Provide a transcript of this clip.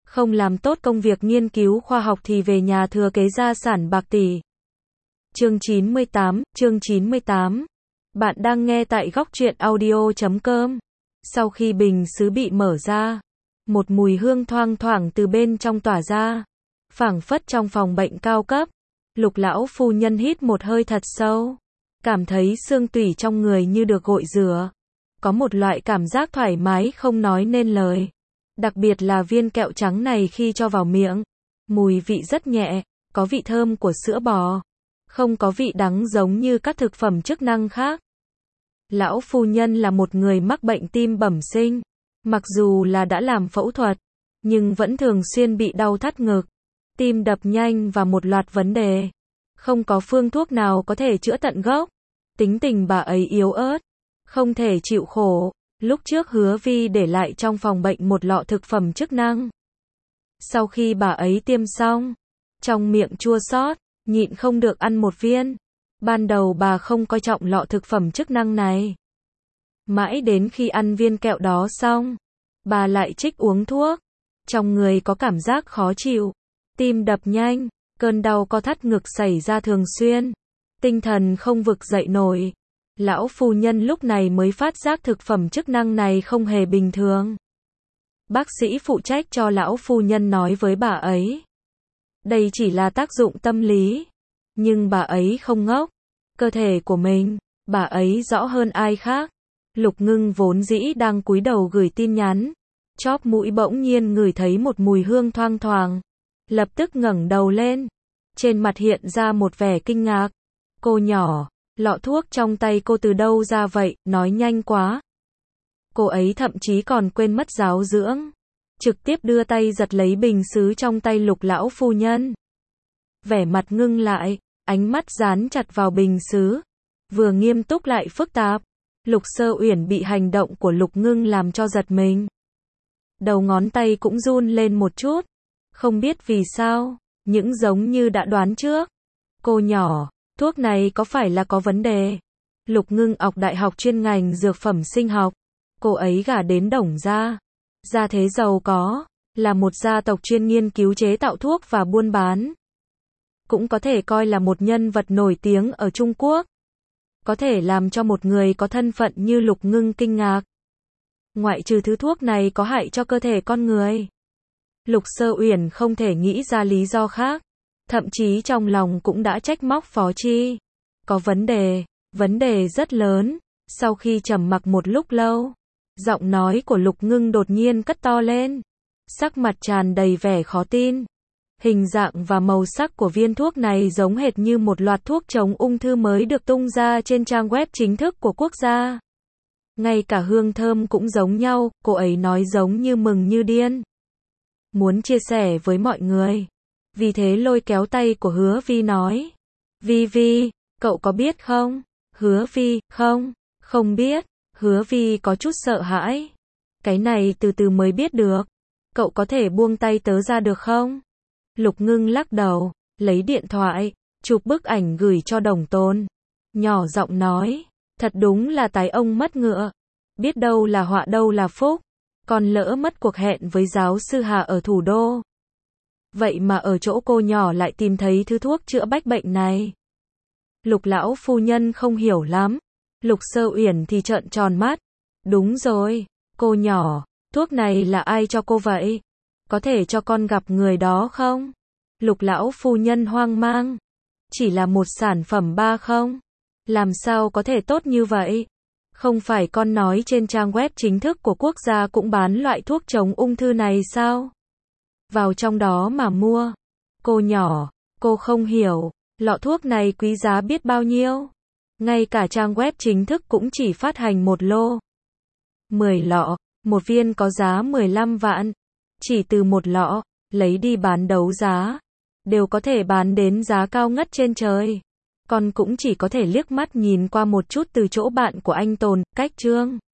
không làm tốt công việc nghiên cứu khoa học thì về nhà thừa kế gia sản bạc tỷ. Chương 98. Bạn đang nghe tại góc truyện audio.com. Sau khi bình sứ bị mở ra, một mùi hương thoang thoảng từ bên trong tỏa ra, phảng phất trong phòng bệnh cao cấp. Lục lão phu nhân hít một hơi thật sâu, cảm thấy xương tủy trong người như được gội rửa, có một loại cảm giác thoải mái không nói nên lời. Đặc biệt là viên kẹo trắng này khi cho vào miệng, mùi vị rất nhẹ, có vị thơm của sữa bò, không có vị đắng giống như các thực phẩm chức năng khác. Lão phu nhân là một người mắc bệnh tim bẩm sinh, mặc dù là đã làm phẫu thuật, nhưng vẫn thường xuyên bị đau thắt ngực, tim đập nhanh và một loạt vấn đề. Không có phương thuốc nào có thể chữa tận gốc. Tính tình bà ấy yếu ớt, không thể chịu khổ. Lúc trước Hứa Vi để lại trong phòng bệnh một lọ thực phẩm chức năng. Sau khi bà ấy tiêm xong, trong miệng chua xót, nhịn không được ăn một viên. Ban đầu bà không coi trọng lọ thực phẩm chức năng này. Mãi đến khi ăn viên kẹo đó xong, bà lại trích uống thuốc. Trong người có cảm giác khó chịu, tim đập nhanh, cơn đau co thắt ngực xảy ra thường xuyên, tinh thần không vực dậy nổi. Lão phu nhân lúc này mới phát giác thực phẩm chức năng này không hề bình thường. Bác sĩ phụ trách cho lão phu nhân nói với bà ấy, đây chỉ là tác dụng tâm lý. Nhưng bà ấy không ngốc. Cơ thể của mình, bà ấy rõ hơn ai khác. Lục Ngưng vốn dĩ đang cúi đầu gửi tin nhắn, chóp mũi bỗng nhiên ngửi thấy một mùi hương thoang thoảng, lập tức ngẩng đầu lên, trên mặt hiện ra một vẻ kinh ngạc. Cô nhỏ, lọ thuốc trong tay cô từ đâu ra vậy, nói nhanh quá. Cô ấy thậm chí còn quên mất giáo dưỡng, trực tiếp đưa tay giật lấy bình sứ trong tay Lục lão phu nhân. Vẻ mặt ngưng lại, ánh mắt dán chặt vào bình sứ, vừa nghiêm túc lại phức tạp. Lục Sơ Uyển bị hành động của Lục Ngưng làm cho giật mình. Đầu ngón tay cũng run lên một chút, không biết vì sao, những giống như đã đoán trước. Cô nhỏ, thuốc này có phải là có vấn đề? Lục Ngưng học đại học chuyên ngành dược phẩm sinh học, cô ấy gả đến Đồng gia, gia thế giàu có, là một gia tộc chuyên nghiên cứu chế tạo thuốc và buôn bán. Cũng có thể coi là một nhân vật nổi tiếng ở Trung Quốc. Có thể làm cho một người có thân phận như Lục Ngưng kinh ngạc. Ngoại trừ thứ thuốc này có hại cho cơ thể con người, Lục Sơ Uyển không thể nghĩ ra lý do khác. Thậm chí trong lòng cũng đã trách móc Phó Chi. Có vấn đề rất lớn. Sau khi trầm mặc một lúc lâu, giọng nói của Lục Ngưng đột nhiên cất to lên. Sắc mặt tràn đầy vẻ khó tin. Hình dạng và màu sắc của viên thuốc này giống hệt như một loạt thuốc chống ung thư mới được tung ra trên trang web chính thức của quốc gia. Ngay cả hương thơm cũng giống nhau, cô ấy nói giống như mừng như điên. Muốn chia sẻ với mọi người. Vì thế lôi kéo tay của Hứa Vi nói. Vi, cậu có biết không? Hứa Vi, không biết. Hứa Vi có chút sợ hãi. Cái này từ từ mới biết được. Cậu có thể buông tay tớ ra được không? Lục Ngưng lắc đầu, lấy điện thoại, chụp bức ảnh gửi cho Đồng Tôn. Nhỏ giọng nói, thật đúng là tài ông mất ngựa. Biết đâu là họa đâu là phúc. Còn lỡ mất cuộc hẹn với giáo sư Hà ở thủ đô. Vậy mà ở chỗ cô nhỏ lại tìm thấy thứ thuốc chữa bách bệnh này. Lục lão phu nhân không hiểu lắm. Lục Sơ Uyển thì trợn tròn mắt. Đúng rồi, cô nhỏ, thuốc này là ai cho cô vậy? Có thể cho con gặp người đó không? Lục lão phu nhân hoang mang. Chỉ là một sản phẩm ba không? Làm sao có thể tốt như vậy? Không phải con nói trên trang web chính thức của quốc gia cũng bán loại thuốc chống ung thư này sao? Vào trong đó mà mua. Cô nhỏ, cô không hiểu, lọ thuốc này quý giá biết bao nhiêu. Ngay cả trang web chính thức cũng chỉ phát hành một lô. 10 lọ, một viên có giá 15 vạn. Chỉ từ một lọ, lấy đi bán đấu giá, đều có thể bán đến giá cao ngất trên trời. Con cũng chỉ có thể liếc mắt nhìn qua một chút từ chỗ bạn của anh Tồn, cách Trương.